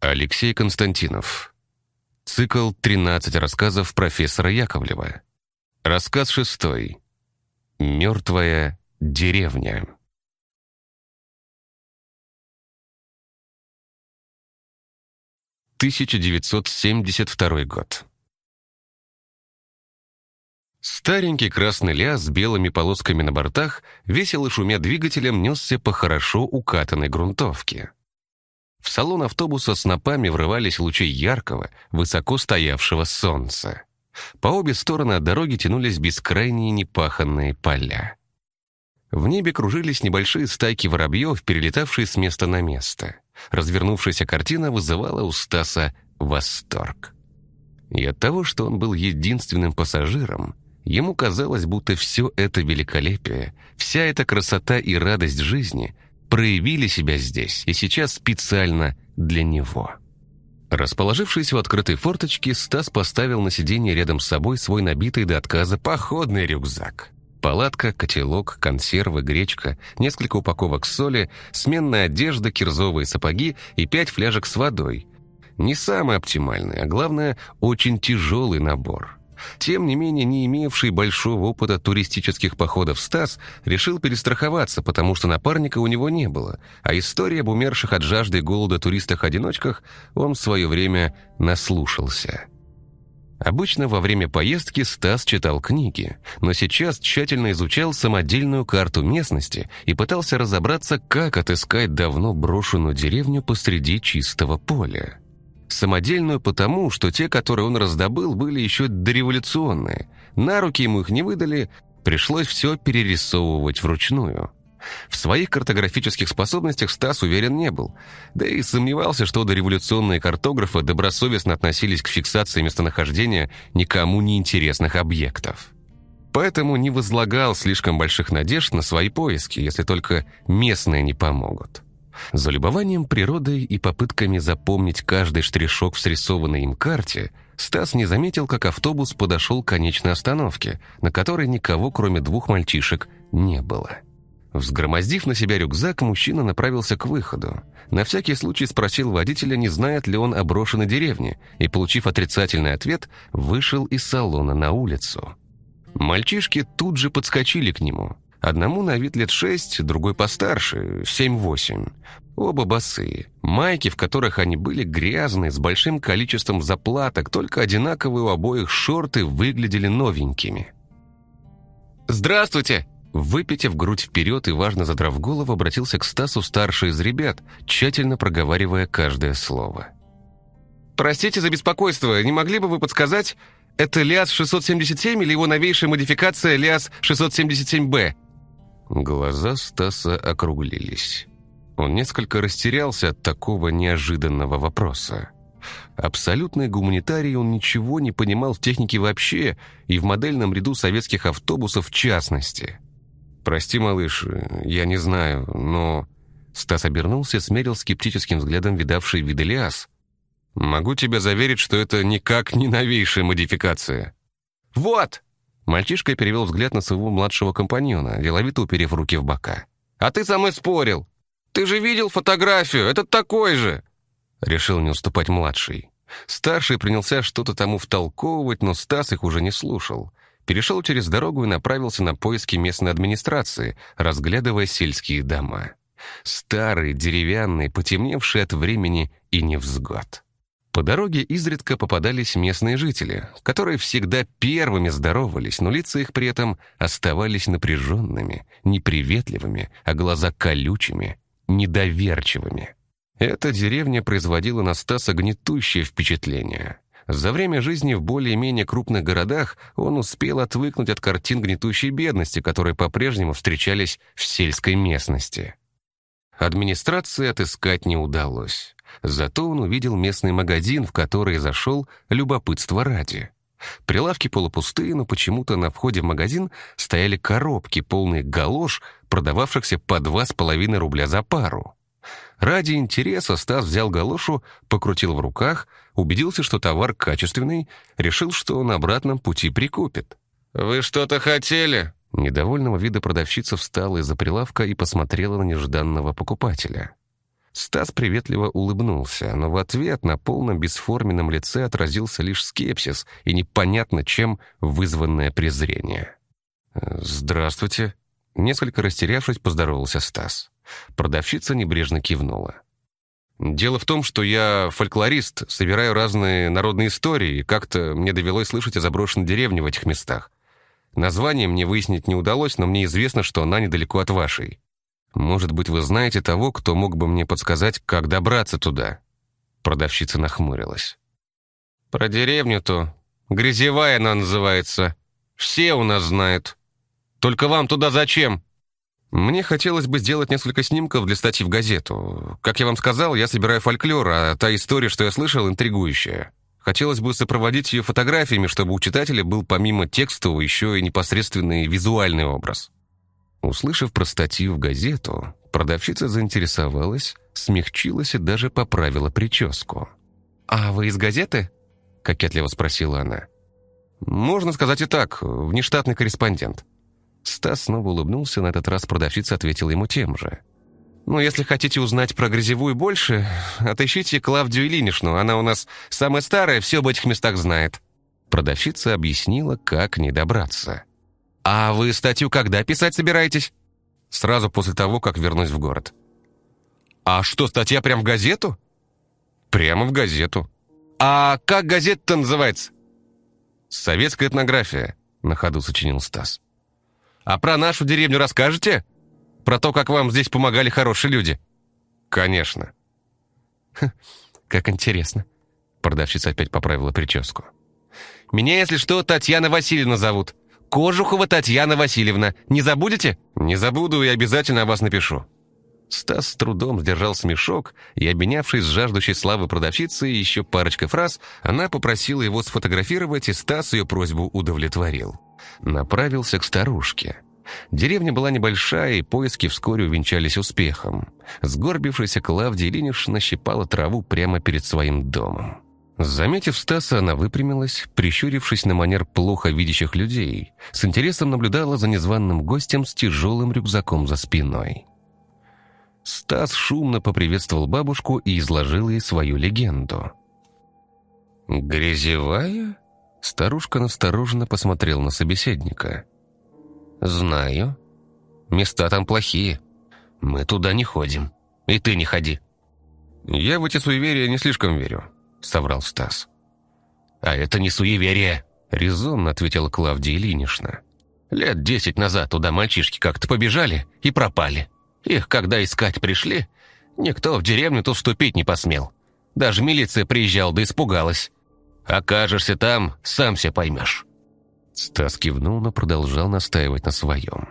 Алексей Константинов. Цикл «13 рассказов профессора Яковлева». Рассказ 6. Мертвая деревня. — 1972 год. Старенький красный ля с белыми полосками на бортах, весело шумя двигателем, несся по хорошо укатанной грунтовке. В салон автобуса снопами врывались лучи яркого, высоко стоявшего солнца. По обе стороны от дороги тянулись бескрайние непаханные поля. В небе кружились небольшие стайки воробьев, перелетавшие с места на место. Развернувшаяся картина вызывала у Стаса восторг. И от того, что он был единственным пассажиром, ему казалось, будто все это великолепие, вся эта красота и радость жизни проявили себя здесь и сейчас специально для него. Расположившись у открытой форточки, Стас поставил на сиденье рядом с собой свой набитый до отказа походный рюкзак. Палатка, котелок, консервы, гречка, несколько упаковок соли, сменная одежда, кирзовые сапоги и 5 фляжек с водой. Не самый оптимальный, а главное, очень тяжелый набор. Тем не менее, не имевший большого опыта туристических походов Стас решил перестраховаться, потому что напарника у него не было, а истории об умерших от жажды и голода туристах-одиночках он в свое время наслушался. Обычно во время поездки Стас читал книги, но сейчас тщательно изучал самодельную карту местности и пытался разобраться, как отыскать давно брошенную деревню посреди чистого поля. Самодельную потому, что те, которые он раздобыл, были еще дореволюционные. На руки ему их не выдали, пришлось все перерисовывать вручную. В своих картографических способностях Стас уверен не был, да и сомневался, что дореволюционные картографы добросовестно относились к фиксации местонахождения никому не интересных объектов. Поэтому не возлагал слишком больших надежд на свои поиски, если только местные не помогут. За любованием природой и попытками запомнить каждый штришок в срисованной им карте, Стас не заметил, как автобус подошел к конечной остановке, на которой никого, кроме 2 мальчишек, не было. Взгромоздив на себя рюкзак, мужчина направился к выходу. На всякий случай спросил водителя, не знает ли он о брошенной деревне, и, получив отрицательный ответ, вышел из салона на улицу. Мальчишки тут же подскочили к нему. Одному на вид лет 6, другой постарше, 7-8. Оба босые. Майки, в которых они были, грязные, с большим количеством заплаток, только одинаковые у обоих шорты выглядели новенькими. «Здравствуйте!» Выпитив грудь вперед и важно задрав голову, обратился к Стасу старший из ребят, тщательно проговаривая каждое слово. «Простите за беспокойство, не могли бы вы подсказать, это ЛиАЗ-677 или его новейшая модификация ЛиАЗ-677Б?» Глаза Стаса округлились. Он несколько растерялся от такого неожиданного вопроса. Абсолютный гуманитарий, он ничего не понимал в технике вообще и в модельном ряду советских автобусов в частности. «Прости, малыш, я не знаю, но...» Стас обернулся и смерил скептическим взглядом видавший виды ЛиАЗ. «Могу тебя заверить, что это никак не новейшая модификация». «Вот!» Мальчишка перевел взгляд на своего младшего компаньона, деловито уперев руки в бока. «А ты со мной спорил! Ты же видел фотографию! Это такой же!» Решил не уступать младший. Старший принялся что-то тому втолковывать, но Стас их уже не слушал. Перешел через дорогу и направился на поиски местной администрации, разглядывая сельские дома. Старые, деревянные, потемневшие от времени и невзгод. По дороге изредка попадались местные жители, которые всегда первыми здоровались, но лица их при этом оставались напряженными, неприветливыми, а глаза колючими, недоверчивыми. Эта деревня производила на Стаса гнетущее впечатление. За время жизни в более-менее крупных городах он успел отвыкнуть от картин гнетущей бедности, которые по-прежнему встречались в сельской местности. Администрации отыскать не удалось. Зато он увидел местный магазин, в который зашел любопытство ради. Прилавки полупустые, но почему-то на входе в магазин стояли коробки, полные галош, продававшихся по 2,5 рубля за пару. Ради интереса Стас взял галошу, покрутил в руках, убедился, что товар качественный, решил, что на обратном пути прикупит. «Вы что-то хотели?» Недовольного вида продавщица встала из-за прилавка и посмотрела на нежданного покупателя. Стас приветливо улыбнулся, но в ответ на полном бесформенном лице отразился лишь скепсис и непонятно чем вызванное презрение. «Здравствуйте», — несколько растерявшись, поздоровался Стас. Продавщица небрежно кивнула. «Дело в том, что я фольклорист, собираю разные народные истории, и как-то мне довелось слышать о заброшенной деревне в этих местах. Название мне выяснить не удалось, но мне известно, что она недалеко от вашей. Может быть, вы знаете того, кто мог бы мне подсказать, как добраться туда?» Продавщица нахмурилась. «Про деревню-то. Грязевая она называется. Все у нас знают. Только вам туда зачем?» «Мне хотелось бы сделать несколько снимков для статьи в газету. Как я вам сказал, я собираю фольклор, а та история, что я слышал, интригующая. Хотелось бы сопроводить ее фотографиями, чтобы у читателя был помимо текстового еще и непосредственный визуальный образ». Услышав про статью в газету, продавщица заинтересовалась, смягчилась и даже поправила прическу. «А вы из газеты?» — кокетливо спросила она. «Можно сказать и так, внештатный корреспондент». Стас снова улыбнулся, на этот раз продавщица ответила ему тем же. «Ну, если хотите узнать про грязевую больше, отыщите Клавдию Ильиничну, она у нас самая старая, все об этих местах знает». Продавщица объяснила, как не добраться. «А вы статью когда писать собираетесь?» «Сразу после того, как вернусь в город». «А что, статья прям в газету?» «Прямо в газету». «А как газета-то называется?» «Советская этнография», — на ходу сочинил Стас. «А про нашу деревню расскажете? Про то, как вам здесь помогали хорошие люди?» «Конечно». «Как интересно». Продавщица опять поправила прическу. «Меня, если что, Татьяна Васильевна зовут. Кожухова Татьяна Васильевна. Не забудете?» «Не забуду и обязательно о вас напишу». Стас с трудом сдержал смешок, и, обменявшись с жаждущей славы продавщицей еще парочкой фраз, она попросила его сфотографировать, и Стас ее просьбу удовлетворил. Направился к старушке. Деревня была небольшая, и поиски вскоре увенчались успехом. Сгорбившаяся Клавдия Ильинична щипала траву прямо перед своим домом. Заметив Стаса, она выпрямилась, прищурившись на манер плохо видящих людей, с интересом наблюдала за незваным гостем с тяжелым рюкзаком за спиной. Стас шумно поприветствовал бабушку и изложил ей свою легенду. «Грязевая?» Старушка настороженно посмотрела на собеседника. «Знаю. Места там плохие. Мы туда не ходим. И ты не ходи». «Я в эти суеверия не слишком верю», — соврал Стас. «А это не суеверие», — резонно ответила Клавдия Ильинична. «Лет 10 назад туда мальчишки как-то побежали и пропали. Их, когда искать пришли, никто в деревню-то вступить не посмел. Даже милиция приезжала да испугалась. Окажешься там, сам все поймешь». Стас кивнул, но продолжал настаивать на своем.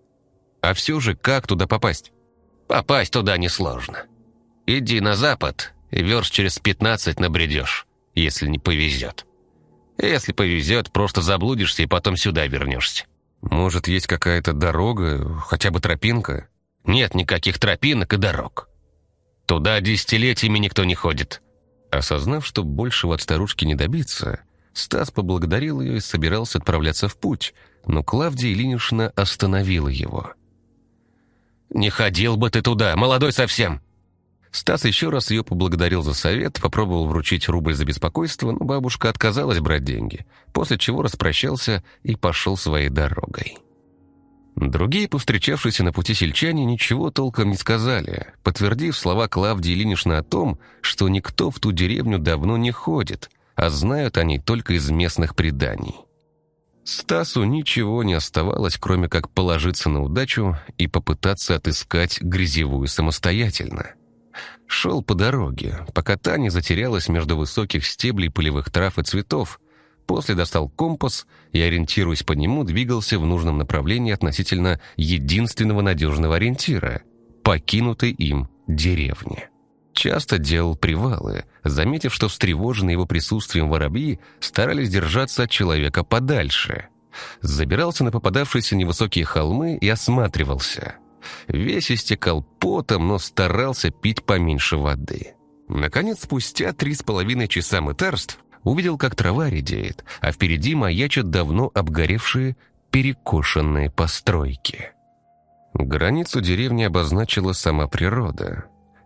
«А все же, как туда попасть?» «Попасть туда несложно. Иди на запад, и верст через 15 набредешь, если не повезет. Если повезет, просто заблудишься и потом сюда вернешься». «Может, есть какая-то дорога, хотя бы тропинка?» «Нет никаких тропинок и дорог. Туда десятилетиями никто не ходит». Осознав, что большего от старушки не добиться, Стас поблагодарил ее и собирался отправляться в путь, но Клавдия Ильинична остановила его. «Не ходил бы ты туда, молодой совсем!» Стас еще раз ее поблагодарил за совет, попробовал вручить рубль за беспокойство, но бабушка отказалась брать деньги, после чего распрощался и пошел своей дорогой. Другие, повстречавшиеся на пути сельчане, ничего толком не сказали, подтвердив слова Клавдии Ильиничны о том, что никто в ту деревню давно не ходит, а знают они только из местных преданий. Стасу ничего не оставалось, кроме как положиться на удачу и попытаться отыскать грязевую самостоятельно. Шел по дороге, пока та не затерялась между высоких стеблей полевых трав и цветов. После достал компас и, ориентируясь по нему, двигался в нужном направлении относительно единственного надежного ориентира – покинутой им деревни. Часто делал привалы, заметив, что встревоженные его присутствием воробьи старались держаться от человека подальше. Забирался на попадавшиеся невысокие холмы и осматривался. Весь истекал потом, но старался пить поменьше воды. Наконец, спустя 3,5 часа мытарств, увидел, как трава редеет, а впереди маячат давно обгоревшие перекошенные постройки. Границу деревни обозначила сама природа.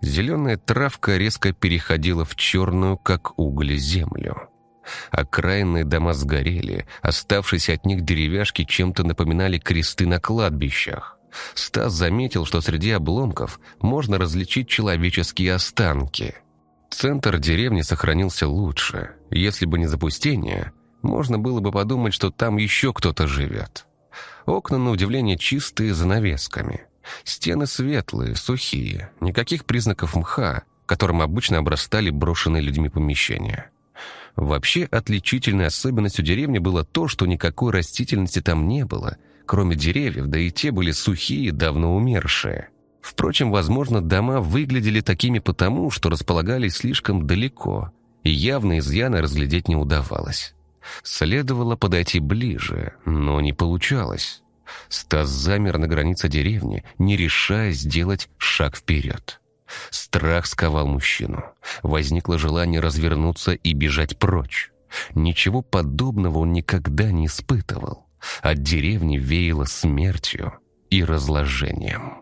Зеленая травка резко переходила в черную, как уголь, землю. Окраинные дома сгорели, оставшиеся от них деревяшки чем-то напоминали кресты на кладбищах. Стас заметил, что среди обломков можно различить человеческие останки. Центр деревни сохранился лучше. Если бы не запустение, можно было бы подумать, что там еще кто-то живет. Окна, на удивление, чистые, с занавесками. Стены светлые, сухие, никаких признаков мха, которым обычно обрастали брошенные людьми помещения. Вообще, отличительной особенностью деревни было то, что никакой растительности там не было, кроме деревьев, да и те были сухие, давно умершие. Впрочем, возможно, дома выглядели такими потому, что располагались слишком далеко, и явные изъяны разглядеть не удавалось. Следовало подойти ближе, но не получалось. Стас замер на границе деревни, не решаясь сделать шаг вперед. Страх сковал мужчину. Возникло желание развернуться и бежать прочь. Ничего подобного он никогда не испытывал. От деревни веяло смертью и разложением.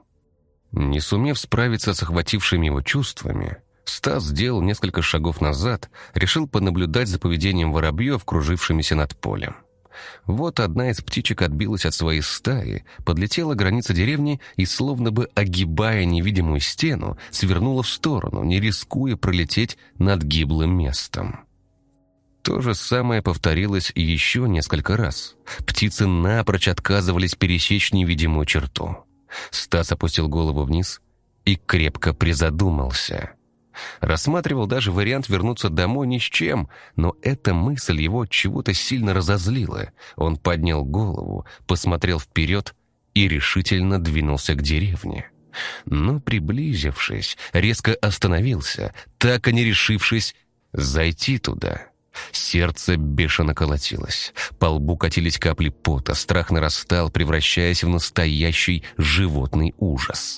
Не сумев справиться с охватившими его чувствами, Стас сделал несколько шагов назад, решил понаблюдать за поведением воробьев, кружившимися над полем. Вот одна из птичек отбилась от своей стаи, подлетела к границе деревни и, словно бы огибая невидимую стену, свернула в сторону, не рискуя пролететь над гиблым местом. То же самое повторилось еще несколько раз. Птицы напрочь отказывались пересечь невидимую черту. Стас опустил голову вниз и крепко призадумался. Рассматривал даже вариант вернуться домой ни с чем, но эта мысль его от чего-то сильно разозлила. Он поднял голову, посмотрел вперед и решительно двинулся к деревне. Но, приблизившись, резко остановился, так и не решившись зайти туда. Сердце бешено колотилось, по лбу катились капли пота, страх нарастал, превращаясь в настоящий животный ужас.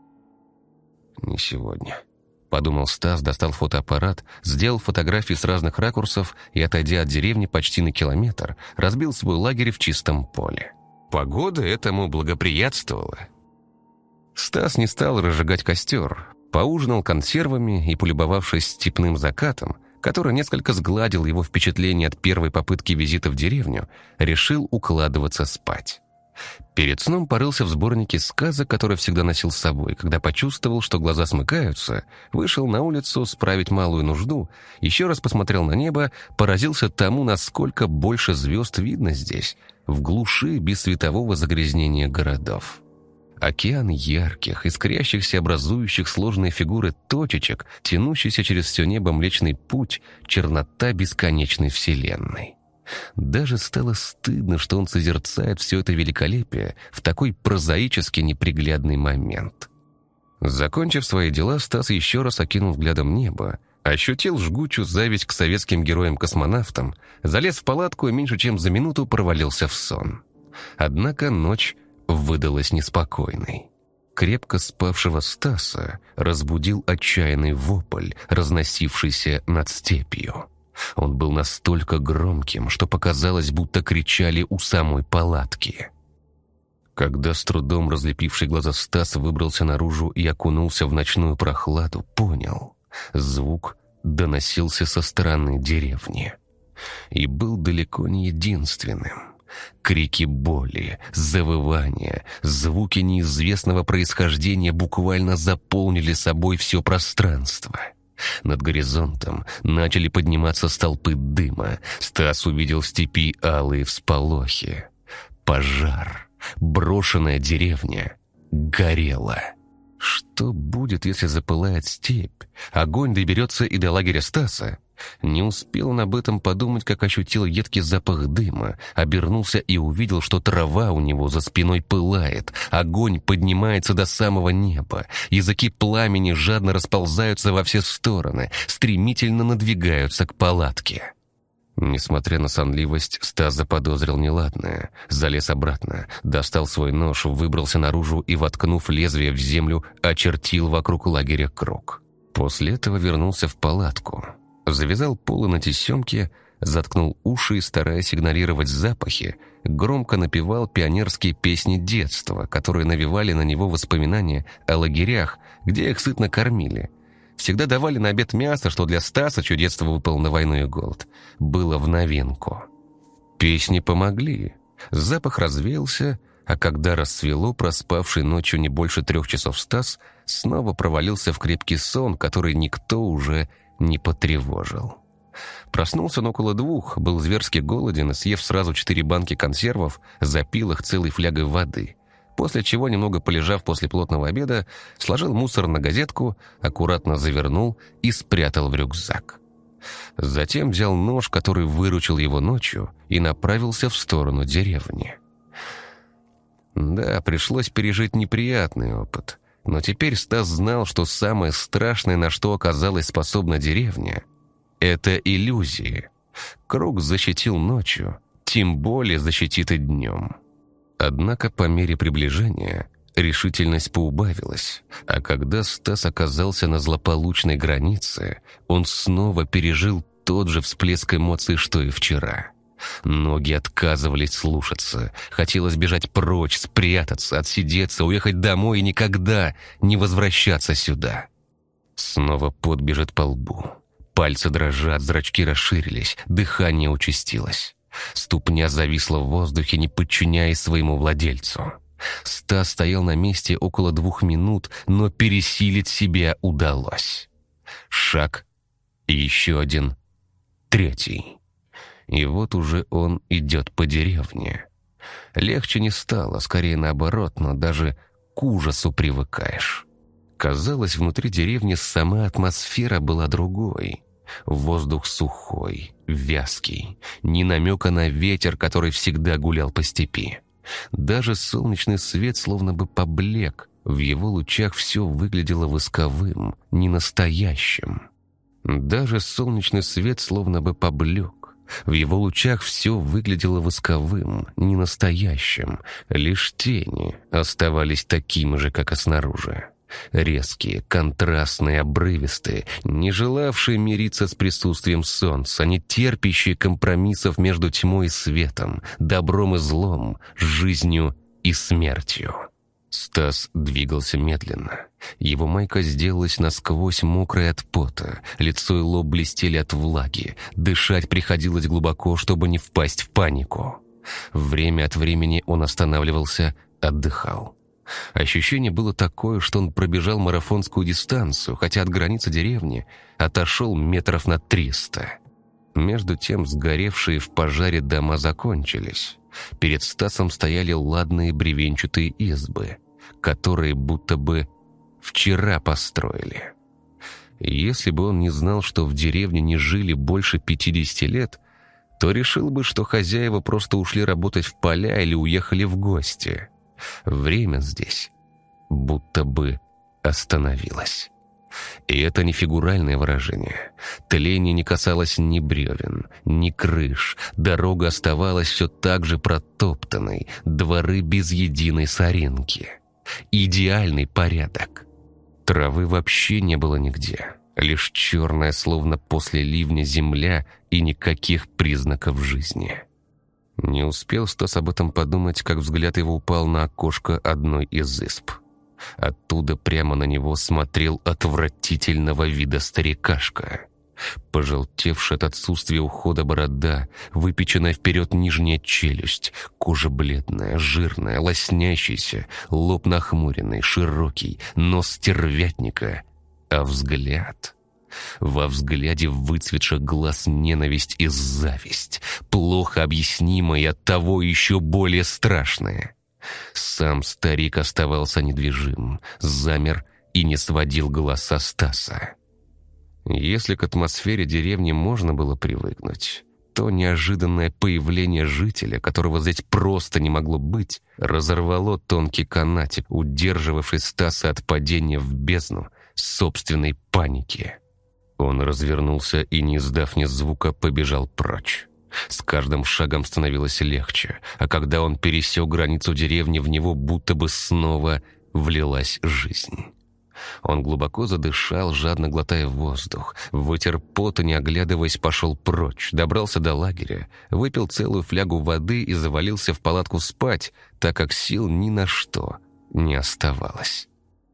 «Не сегодня», — подумал Стас, достал фотоаппарат, сделал фотографии с разных ракурсов и, отойдя от деревни почти на километр, разбил свой лагерь в чистом поле. Погода этому благоприятствовала. Стас не стал разжигать костер, поужинал консервами и, полюбовавшись степным закатом, который несколько сгладил его впечатление от первой попытки визита в деревню, решил укладываться спать. Перед сном порылся в сборнике сказок, который всегда носил с собой. Когда почувствовал, что глаза смыкаются, вышел на улицу справить малую нужду, еще раз посмотрел на небо, поразился тому, насколько больше звезд видно здесь, в глуши без светового загрязнения городов. Океан ярких, искрящихся, образующих сложные фигуры точечек, тянущийся через все небо Млечный Путь, чернота бесконечной вселенной. Даже стало стыдно, что он созерцает все это великолепие в такой прозаически неприглядный момент. Закончив свои дела, Стас еще раз окинул взглядом небо, ощутил жгучую зависть к советским героям-космонавтам, залез в палатку и меньше чем за минуту провалился в сон. Однако ночь выдалась неспокойной. Крепко спавшего Стаса разбудил отчаянный вопль, разносившийся над степью. Он был настолько громким, что показалось, будто кричали у самой палатки. Когда с трудом разлепивший глаза Стас выбрался наружу и окунулся в ночную прохладу, понял — звук доносился со стороны деревни. И был далеко не единственным. Крики боли, завывания, звуки неизвестного происхождения буквально заполнили собой все пространство. Над горизонтом начали подниматься столпы дыма. Стас увидел в степи алые всполохи. Пожар. Брошенная деревня горела. Что будет, если запылает степь? Огонь доберется и до лагеря Стаса? Не успел он об этом подумать, как ощутил едкий запах дыма, обернулся и увидел, что трава у него за спиной пылает, огонь поднимается до самого неба, языки пламени жадно расползаются во все стороны, стремительно надвигаются к палатке. Несмотря на сонливость, Стас заподозрил неладное, залез обратно, достал свой нож, выбрался наружу и, воткнув лезвие в землю, очертил вокруг лагеря круг. После этого вернулся в палатку. Завязал полы на тесемке, заткнул уши и, стараясь игнорировать запахи, громко напевал пионерские песни детства, которые навевали на него воспоминания о лагерях, где их сытно кормили. Всегда давали на обед мясо, что для Стаса, чье детство выпало на войну и голод, было в новинку. Песни помогли. Запах развеялся, а когда рассвело, проспавший ночью не больше 3 часов Стас снова провалился в крепкий сон, который никто уже не потревожил. Проснулся он около 2, был зверски голоден и, съев сразу 4 банки консервов, запил их целой флягой воды, после чего, немного полежав после плотного обеда, сложил мусор на газетку, аккуратно завернул и спрятал в рюкзак. Затем взял нож, который выручил его ночью, и направился в сторону деревни. Да, пришлось пережить неприятный опыт, но теперь Стас знал, что самое страшное, на что оказалась способна деревня, это иллюзии. Круг защитил ночью, тем более защитит и днем. Однако по мере приближения решительность поубавилась, а когда Стас оказался на злополучной границе, он снова пережил тот же всплеск эмоций, что и вчера. Ноги отказывались слушаться, хотелось бежать прочь, спрятаться, отсидеться, уехать домой и никогда не возвращаться сюда. Снова пот бежит по лбу. Пальцы дрожат, зрачки расширились, дыхание участилось. Ступня зависла в воздухе, не подчиняясь своему владельцу. Стас стоял на месте около 2 минут, но пересилить себя удалось. Шаг, и еще один, 3. И вот уже он идет по деревне. Легче не стало, скорее наоборот, но даже к ужасу привыкаешь. Казалось, внутри деревни сама атмосфера была другой. Воздух сухой, вязкий, ни намека на ветер, который всегда гулял по степи. Даже солнечный свет словно бы поблек, в его лучах все выглядело восковым, ненастоящим. Даже солнечный свет словно бы поблек. В его лучах все выглядело восковым, ненастоящим. Лишь тени оставались такими же, как и снаружи. Резкие, контрастные, обрывистые, не желавшие мириться с присутствием солнца, не терпящие компромиссов между тьмой и светом, добром и злом, жизнью и смертью. Стас двигался медленно. Его майка сделалась насквозь мокрой от пота, лицо и лоб блестели от влаги, дышать приходилось глубоко, чтобы не впасть в панику. Время от времени он останавливался, отдыхал. Ощущение было такое, что он пробежал марафонскую дистанцию, хотя от границы деревни отошел метров на 300. Между тем сгоревшие в пожаре дома закончились. Перед Стасом стояли ладные бревенчатые избы, которые будто бы вчера построили. Если бы он не знал, что в деревне не жили больше 50 лет, то решил бы, что хозяева просто ушли работать в поля или уехали в гости. Время здесь будто бы остановилось. И это не фигуральное выражение. Тление не касалось ни бревен, ни крыш. Дорога оставалась все так же протоптанной, дворы без единой соринки. Идеальный порядок. Травы вообще не было нигде. Лишь черная, словно после ливня, земля и никаких признаков жизни. Не успел Стас об этом подумать, как взгляд его упал на окошко одной из изб. Оттуда прямо на него смотрел отвратительного вида старикашка. Пожелтевшая от отсутствия ухода борода, выпеченная вперед нижняя челюсть, кожа бледная, жирная, лоснящаяся, лоб нахмуренный, широкий, нос стервятника, а взгляд... Во взгляде выцветших глаз ненависть и зависть, плохо объяснимая и оттого еще более страшная. Сам старик оставался недвижим, замер и не сводил глаз со Стаса. Если к атмосфере деревни можно было привыкнуть, то неожиданное появление жителя, которого здесь просто не могло быть, разорвало тонкий канатик, удерживавший Стаса от падения в бездну собственной паники. Он развернулся и, не издав ни звука, побежал прочь. С каждым шагом становилось легче, а когда он пересек границу деревни, в него будто бы снова влилась жизнь. Он глубоко задышал, жадно глотая воздух, вытер пот и, не оглядываясь, пошел прочь, добрался до лагеря, выпил целую флягу воды и завалился в палатку спать, так как сил ни на что не оставалось.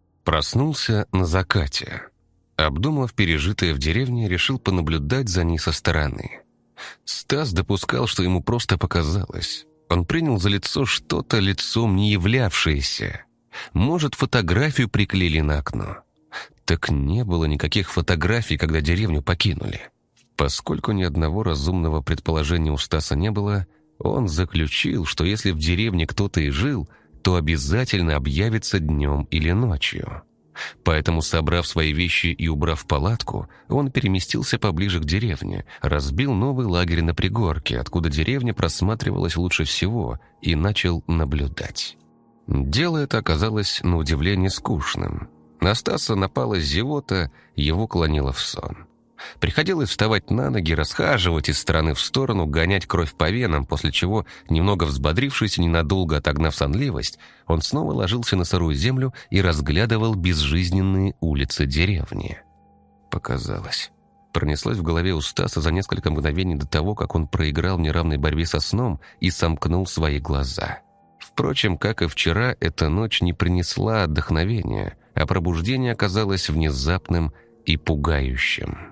Проснулся на закате. Обдумав пережитое в деревне, решил понаблюдать за ней со стороны. Стас допускал, что ему просто показалось. Он принял за лицо что-то лицом не являвшееся. Может, фотографию приклеили на окно. Так не было никаких фотографий, когда деревню покинули. Поскольку ни одного разумного предположения у Стаса не было, он заключил, что если в деревне кто-то и жил, то обязательно объявится днем или ночью. Поэтому, собрав свои вещи и убрав палатку, он переместился поближе к деревне, разбил новый лагерь на пригорке, откуда деревня просматривалась лучше всего, и начал наблюдать. Дело это оказалось на удивление скучным. На Стаса напала зевота, его клонило в сон. Приходилось вставать на ноги, расхаживать из стороны в сторону, гонять кровь по венам, после чего, немного взбодрившись и ненадолго отогнав сонливость, он снова ложился на сырую землю и разглядывал безжизненные улицы деревни. Показалось. Пронеслось в голове у Стаса за несколько мгновений до того, как он проиграл в неравной борьбе со сном и сомкнул свои глаза. Впрочем, как и вчера, эта ночь не принесла отдохновения, а пробуждение оказалось внезапным и пугающим.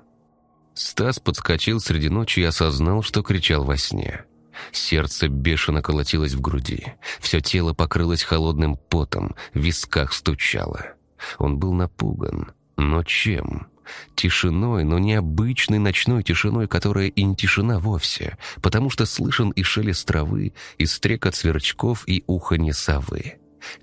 Стас подскочил среди ночи и осознал, что кричал во сне. Сердце бешено колотилось в груди. Все тело покрылось холодным потом, в висках стучало. Он был напуган. Но чем? Тишиной, но не обычной ночной тишиной, которая и не тишина вовсе, потому что слышен и шелест травы, и стрекот сверчков, и уханье совы.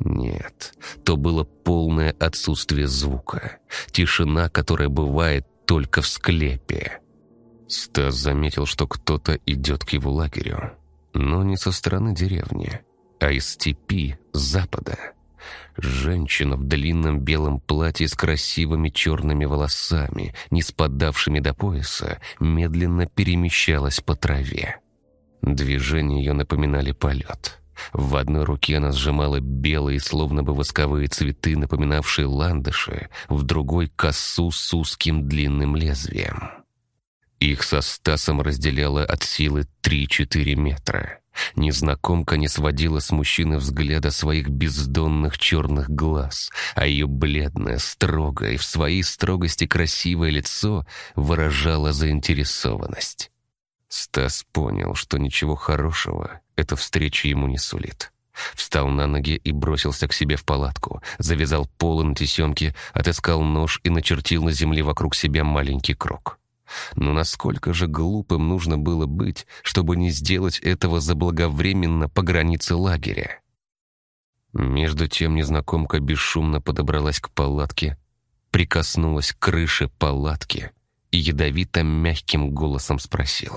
Нет, то было полное отсутствие звука. Тишина, которая бывает только в склепе. Стас заметил, что кто-то идет к его лагерю, но не со стороны деревни, а из степи с запада. Женщина в длинном белом платье с красивыми черными волосами, не спадавшими до пояса, медленно перемещалась по траве. Движения ее напоминали полет. В одной руке она сжимала белые, словно бы восковые цветы, напоминавшие ландыши, в другой — косу с узким длинным лезвием. Их со Стасом разделяло от силы 3-4 метра. Незнакомка не сводила с мужчины взгляда своих бездонных черных глаз, а ее бледное, строгое и в своей строгости красивое лицо выражало заинтересованность. Стас понял, что ничего хорошего эта встреча ему не сулит. Встал на ноги и бросился к себе в палатку, завязал полы на тесемке, отыскал нож и начертил на земле вокруг себя маленький круг. Но насколько же глупым нужно было быть, чтобы не сделать этого заблаговременно по границе лагеря? Между тем незнакомка бесшумно подобралась к палатке, прикоснулась к крыше палатки и ядовито-мягким голосом спросила: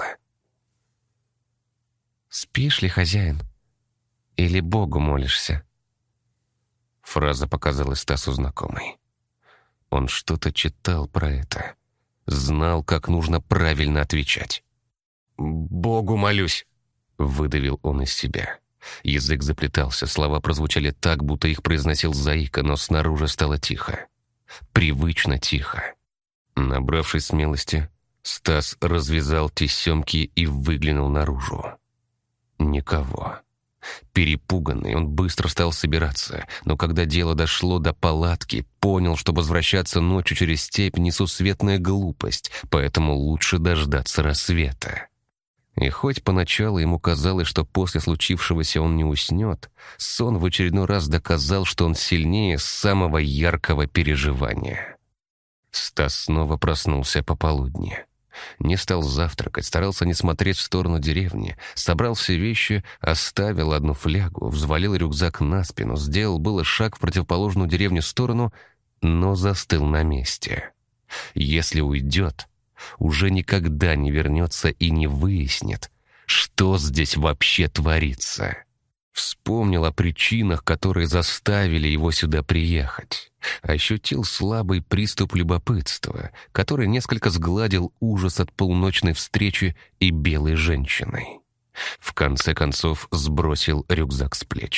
«Спишь ли, хозяин? Или Богу молишься?» Фраза показалась Стасу знакомой. Он что-то читал про это. Знал, как нужно правильно отвечать. «Богу молюсь!» — выдавил он из себя. Язык заплетался, слова прозвучали так, будто их произносил заика, но снаружи стало тихо. Привычно тихо. Набравшись смелости, Стас развязал тесемки и выглянул наружу. Никого. Перепуганный, он быстро стал собираться, но когда дело дошло до палатки, понял, что возвращаться ночью через степь — несусветная глупость, поэтому лучше дождаться рассвета. И хоть поначалу ему казалось, что после случившегося он не уснет, сон в очередной раз доказал, что он сильнее самого яркого переживания. Стас снова проснулся пополудни. Не стал завтракать, старался не смотреть в сторону деревни, собрал все вещи, оставил одну флягу, взвалил рюкзак на спину, сделал было шаг в противоположную деревню сторону, но застыл на месте. Если уйдет, уже никогда не вернется и не выяснит, что здесь вообще творится. Вспомнил о причинах, которые заставили его сюда приехать. Ощутил слабый приступ любопытства, который несколько сгладил ужас от полуночной встречи и белой женщиной. В конце концов сбросил рюкзак с плеч.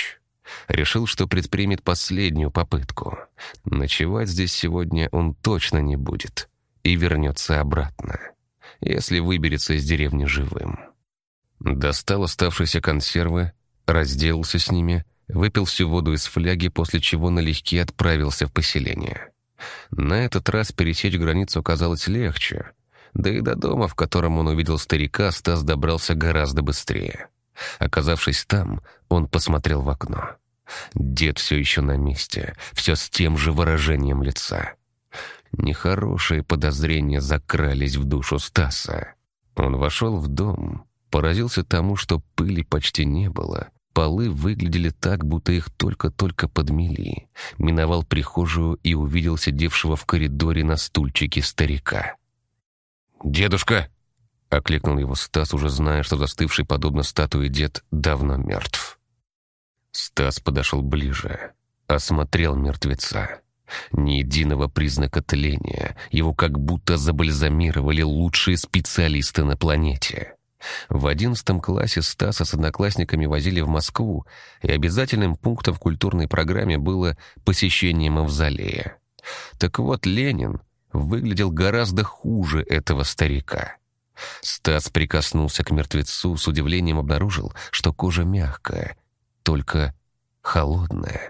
Решил, что предпримет последнюю попытку. Ночевать здесь сегодня он точно не будет и вернется обратно, если выберется из деревни живым. Достал оставшиеся консервы, разделался с ними, выпил всю воду из фляги, после чего налегке отправился в поселение. На этот раз пересечь границу оказалось легче, да и до дома, в котором он увидел старика, Стас добрался гораздо быстрее. Оказавшись там, он посмотрел в окно. Дед все еще на месте, все с тем же выражением лица. Нехорошие подозрения закрались в душу Стаса. Он вошел в дом, поразился тому, что пыли почти не было. Полы выглядели так, будто их только-только подмели. Миновал прихожую и увидел сидевшего в коридоре на стульчике старика. «Дедушка!» — окликнул его Стас, уже зная, что застывший подобно статуе дед давно мертв. Стас подошел ближе, осмотрел мертвеца. Ни единого признака тления, его как будто забальзамировали лучшие специалисты на планете. В 11 классе Стаса с одноклассниками возили в Москву, и обязательным пунктом в культурной программе было посещение мавзолея. Так вот, Ленин выглядел гораздо хуже этого старика. Стас прикоснулся к мертвецу, с удивлением обнаружил, что кожа мягкая, только холодная.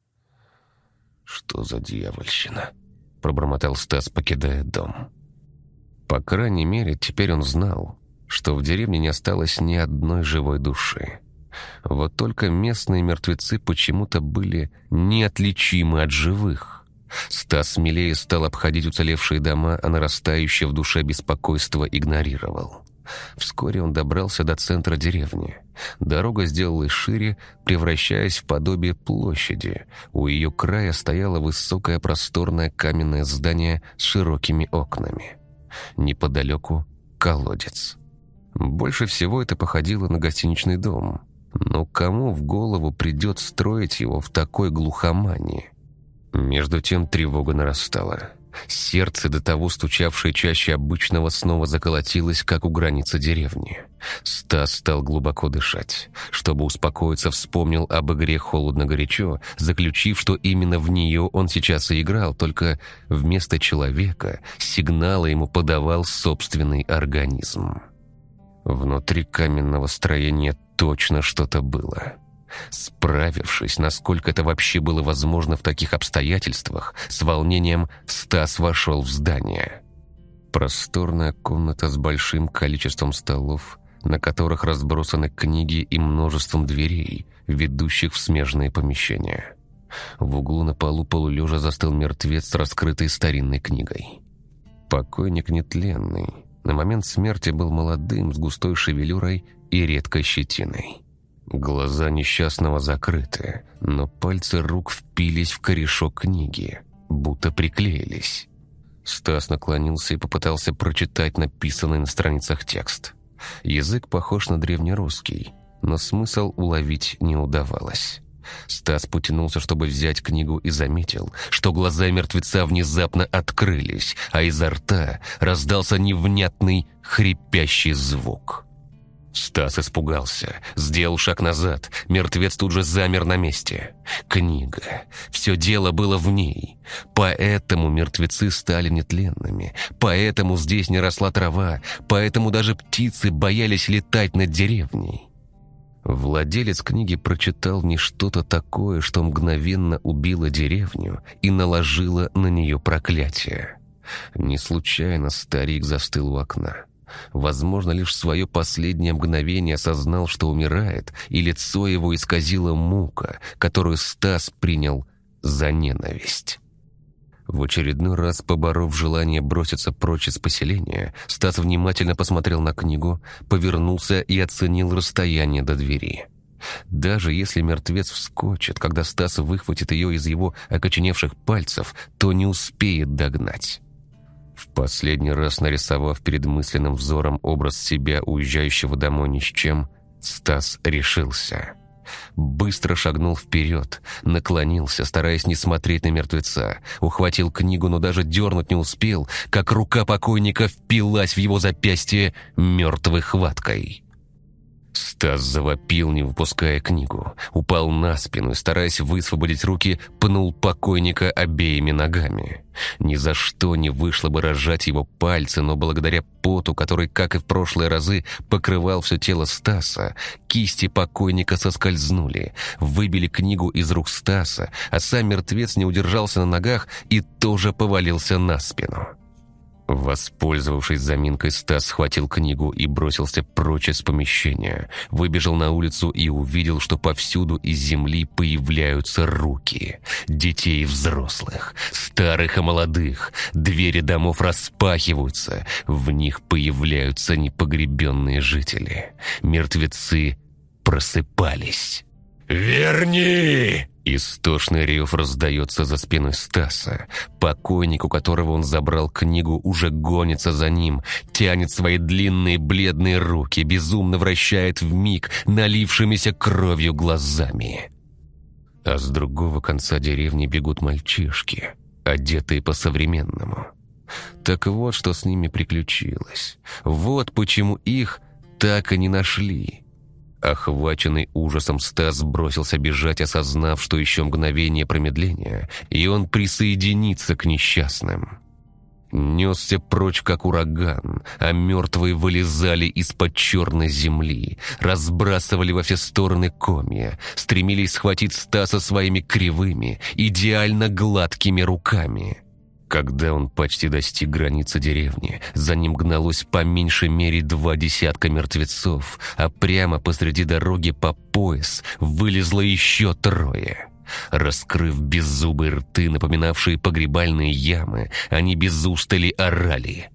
«Что за дьявольщина?» — пробормотал Стас, покидая дом. По крайней мере, теперь он знал, что в деревне не осталось ни одной живой души. Вот только местные мертвецы почему-то были неотличимы от живых. Стас смелее стал обходить уцелевшие дома, а нарастающее в душе беспокойство игнорировал. Вскоре он добрался до центра деревни. Дорога сделалась шире, превращаясь в подобие площади. У ее края стояло высокое просторное каменное здание с широкими окнами. Неподалеку — колодец. Больше всего это походило на гостиничный дом. Но кому в голову придет строить его в такой глухомани? Между тем тревога нарастала. Сердце, до того стучавшее чаще обычного, снова заколотилось, как у границы деревни. Стас стал глубоко дышать. Чтобы успокоиться, вспомнил об игре «Холодно-горячо», заключив, что именно в нее он сейчас и играл, только вместо человека сигналы ему подавал собственный организм. Внутри каменного строения точно что-то было. Справившись, насколько это вообще было возможно в таких обстоятельствах, с волнением Стас вошел в здание. Просторная комната с большим количеством столов, на которых разбросаны книги, и множеством дверей, ведущих в смежные помещения. В углу на полу полулежа застыл мертвец с раскрытой старинной книгой. Покойник нетленный. На момент смерти был молодым, с густой шевелюрой и редкой щетиной. Глаза несчастного закрыты, но пальцы рук впились в корешок книги, будто приклеились. Стас наклонился и попытался прочитать написанный на страницах текст. Язык похож на древнерусский, но смысл уловить не удавалось. Стас потянулся, чтобы взять книгу, и заметил, что глаза мертвеца внезапно открылись, а изо рта раздался невнятный хрипящий звук. Стас испугался, сделал шаг назад, мертвец тут же замер на месте. Книга. Все дело было в ней. Поэтому мертвецы стали нетленными, поэтому здесь не росла трава, поэтому даже птицы боялись летать над деревней. Владелец книги прочитал не что-то такое, что мгновенно убило деревню и наложило на нее проклятие. Не случайно старик застыл у окна. Возможно, лишь в свое последнее мгновение осознал, что умирает, и лицо его исказило мука, которую Стас принял за ненависть. В очередной раз, поборов желание броситься прочь из поселения, Стас внимательно посмотрел на книгу, повернулся и оценил расстояние до двери. Даже если мертвец вскочит, когда Стас выхватит ее из его окоченевших пальцев, то не успеет догнать. В последний раз нарисовав перед мысленным взором образ себя, уезжающего домой ни с чем, Стас решился. Быстро шагнул вперед, наклонился, стараясь не смотреть на мертвеца, ухватил книгу, но даже дернуть не успел, как рука покойника впилась в его запястье мертвой хваткой. Стас завопил, не выпуская книгу, упал на спину и, стараясь высвободить руки, пнул покойника обеими ногами. Ни за что не вышло бы разжать его пальцы, но благодаря поту, который, как и в прошлые разы, покрывал все тело Стаса, кисти покойника соскользнули, выбили книгу из рук Стаса, а сам мертвец не удержался на ногах и тоже повалился на спину. Воспользовавшись заминкой, Стас схватил книгу и бросился прочь из помещения. Выбежал на улицу и увидел, что повсюду из земли появляются руки. Детей и взрослых, старых и молодых. Двери домов распахиваются. В них появляются непогребенные жители. Мертвецы просыпались. «Верни!» Истошный рев раздается за спиной Стаса. Покойник, у которого он забрал книгу, уже гонится за ним, тянет свои длинные бледные руки, безумно вращает вмиг налившимися кровью глазами. А с другого конца деревни бегут мальчишки, одетые по-современному. Так вот, что с ними приключилось. Вот почему их так и не нашли. Охваченный ужасом, Стас бросился бежать, осознав, что еще мгновение промедления, и он присоединится к несчастным. Несся прочь, как ураган, а мертвые вылезали из-под черной земли, разбрасывали во все стороны комья, стремились схватить Стаса своими кривыми, идеально гладкими руками. Когда он почти достиг границы деревни, за ним гналось по меньшей мере 20 мертвецов, а прямо посреди дороги по пояс вылезло еще 3. Раскрыв беззубые рты, напоминавшие погребальные ямы, они без устали орали.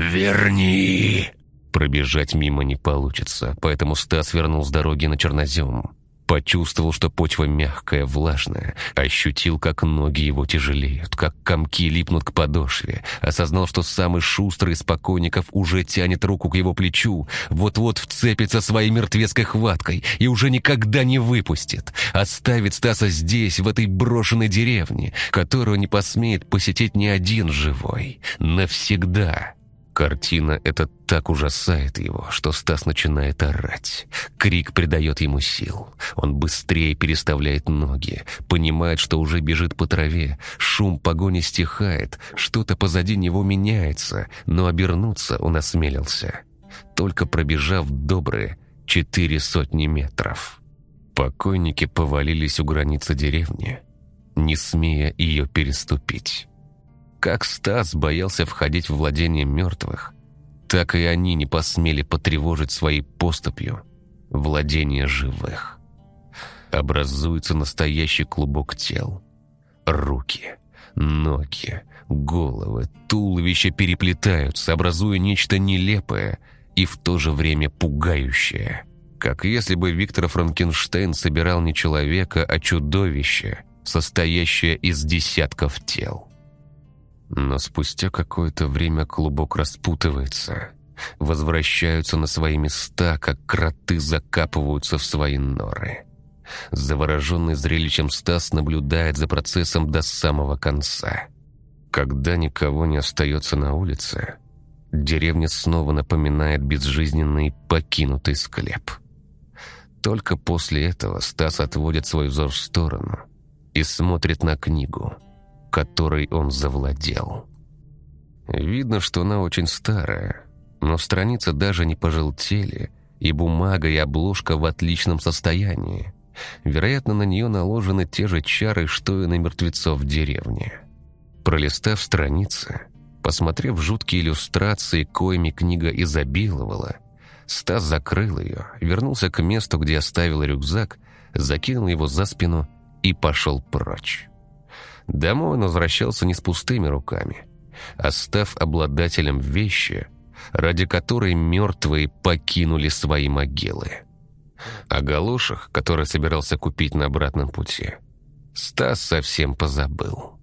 «Верни!» Пробежать мимо не получится, поэтому Стас вернул с дороги на чернозем. Почувствовал, что почва мягкая, влажная, ощутил, как ноги его тяжелеют, как комки липнут к подошве, осознал, что самый шустрый из покойников уже тянет руку к его плечу, вот-вот вцепится своей мертвецкой хваткой и уже никогда не выпустит, оставит Стаса здесь, в этой брошенной деревне, которую не посмеет посетить ни один живой, навсегда. Картина эта так ужасает его, что Стас начинает орать. Крик придает ему сил. Он быстрее переставляет ноги, понимает, что уже бежит по траве. Шум погони стихает, что-то позади него меняется, но обернуться он осмелился, только пробежав добрые 400 метров. Покойники повалились у границы деревни, не смея ее переступить. Как Стас боялся входить в владение мертвых, так и они не посмели потревожить своей поступью владение живых. Образуется настоящий клубок тел. Руки, ноги, головы, туловища переплетаются, образуя нечто нелепое и в то же время пугающее. Как если бы Виктор Франкенштейн собирал не человека, а чудовище, состоящее из десятков тел. Но спустя какое-то время клубок распутывается, возвращаются на свои места, как кроты закапываются в свои норы. Завороженный зрелищем Стас наблюдает за процессом до самого конца. Когда никого не остается на улице, деревня снова напоминает безжизненный покинутый склеп. Только после этого Стас отводит свой взор в сторону и смотрит на книгу, которой он завладел. Видно, что она очень старая, но страницы даже не пожелтели, и бумага и обложка в отличном состоянии. Вероятно, на нее наложены те же чары, что и на мертвецов в деревне. Пролистав страницы, посмотрев жуткие иллюстрации, коими книга изобиловала, Стас закрыл ее, вернулся к месту, где оставил рюкзак, закинул его за спину и пошел прочь. Домой он возвращался не с пустыми руками, а став обладателем вещи, ради которой мертвые покинули свои могилы. О галошах, которые собирался купить на обратном пути, Стас совсем позабыл.